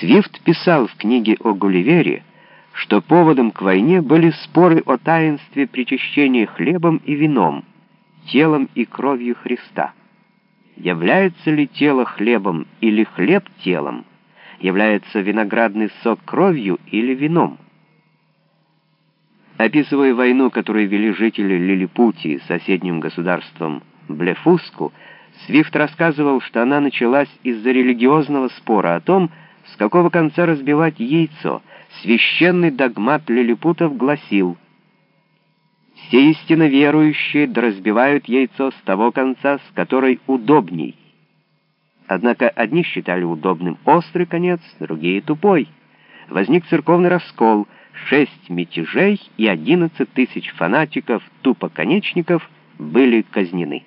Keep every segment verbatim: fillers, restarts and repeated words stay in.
Свифт писал в книге о Гулливере, что поводом к войне были споры о таинстве причащения хлебом и вином, телом и кровью Христа. Является ли тело хлебом или хлеб телом? Является виноградный сок кровью или вином? Описывая войну, которую вели жители Лилипутии с соседним государством Блефуску, Свифт рассказывал, что она началась из-за религиозного спора о том, с какого конца разбивать яйцо. Священный догмат лилипутов гласил: «Все истинно верующие да разбивают яйцо с того конца, с которой удобней». Однако одни считали удобным острый конец, другие — тупой. Возник церковный раскол, шесть мятежей и одиннадцать тысяч фанатиков-тупоконечников были казнены.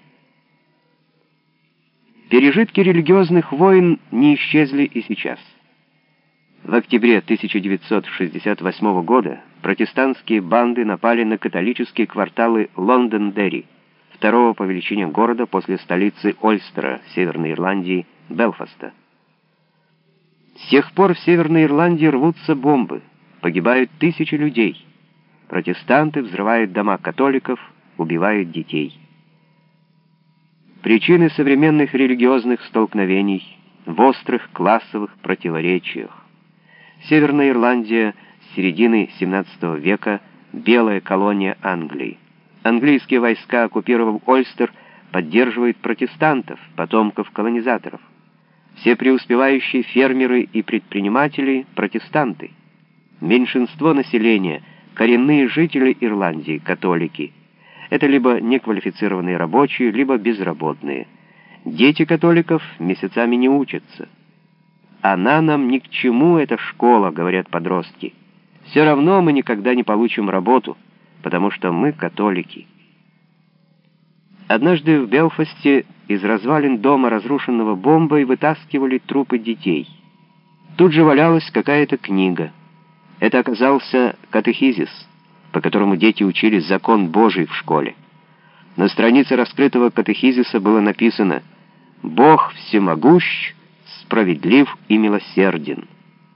Пережитки религиозных войн не исчезли и сейчас. В октябре тысяча девятьсот шестьдесят восьмого года протестантские банды напали на католические кварталы Лондон-Дерри, второго по величине города после столицы Ольстера, Северной Ирландии, Белфаста. С тех пор в Северной Ирландии рвутся бомбы, погибают тысячи людей. Протестанты взрывают дома католиков, убивают детей. Причины современных религиозных столкновений в острых классовых противоречиях. Северная Ирландия с середины семнадцатого века — белая колония Англии. Английские войска, оккупировав Ольстер, поддерживают протестантов, потомков колонизаторов. Все преуспевающие фермеры и предприниматели — протестанты. Меньшинство населения — коренные жители Ирландии, католики. Это либо неквалифицированные рабочие, либо безработные. Дети католиков месяцами не учатся. «Она нам ни к чему, эта школа», — говорят подростки. «Все равно мы никогда не получим работу, потому что мы католики». Однажды в Белфасте из развалин дома, разрушенного бомбой, вытаскивали трупы детей. Тут же валялась какая-то книга. Это оказался катехизис, по которому дети учили закон Божий в школе. На странице раскрытого катехизиса было написано: «Бог всемогущ, справедлив и милосерден».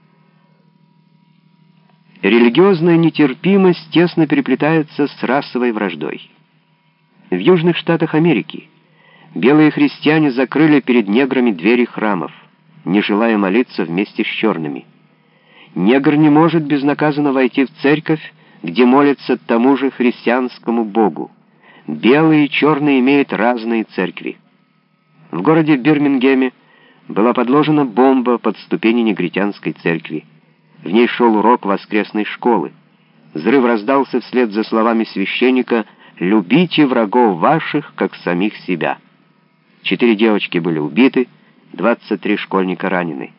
Религиозная нетерпимость тесно переплетается с расовой враждой. В Южных Штатах Америки белые христиане закрыли перед неграми двери храмов, не желая молиться вместе с черными. Негр не может безнаказанно войти в церковь, где молятся тому же христианскому Богу. Белые и черные имеют разные церкви. В городе Бирмингеме была подложена бомба под ступени негритянской церкви. В ней шел урок воскресной школы. Взрыв раздался вслед за словами священника: «Любите врагов ваших, как самих себя». Четыре девочки были убиты, двадцать три школьника ранены.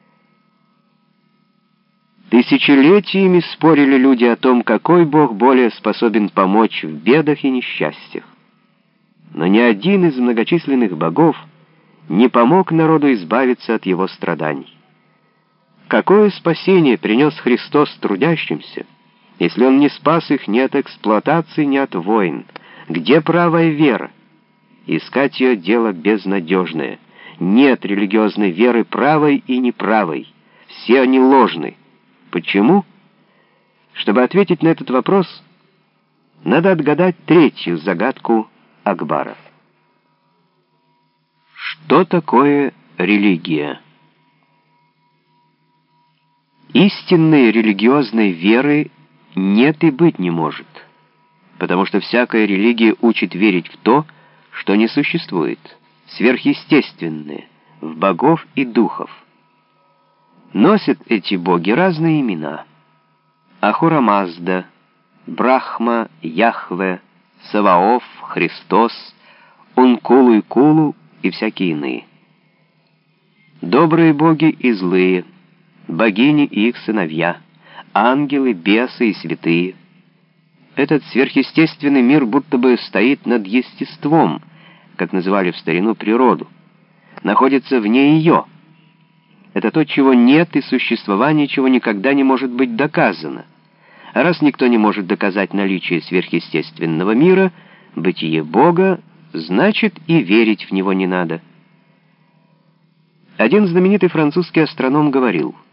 Тысячелетиями спорили люди о том, какой Бог более способен помочь в бедах и несчастьях. Но ни один из многочисленных богов не помог народу избавиться от его страданий. Какое спасение принес Христос трудящимся, если Он не спас их ни от эксплуатации, ни от войн? Где правая вера? Искать ее — дело безнадежное. Нет религиозной веры правой и неправой. Все они ложны. Почему? Чтобы ответить на этот вопрос, надо отгадать третью загадку Акбара. Что такое религия? Истинной религиозной веры нет и быть не может, потому что всякая религия учит верить в то, что не существует, сверхъестественное, в богов и духов. Носят эти боги разные имена: Ахура Мазда, Брахма, Яхве, Саваоф, Христос, Ункулу и Кулу и всякие иные. Добрые боги и злые, богини и их сыновья, ангелы, бесы и святые. Этот сверхъестественный мир будто бы стоит над естеством, как называли в старину природу, находится вне ее. Это то, чего нет, и существование чего никогда не может быть доказано. А раз никто не может доказать наличие сверхъестественного мира, бытие Бога, значит и верить в него не надо. Один знаменитый французский астроном говорил: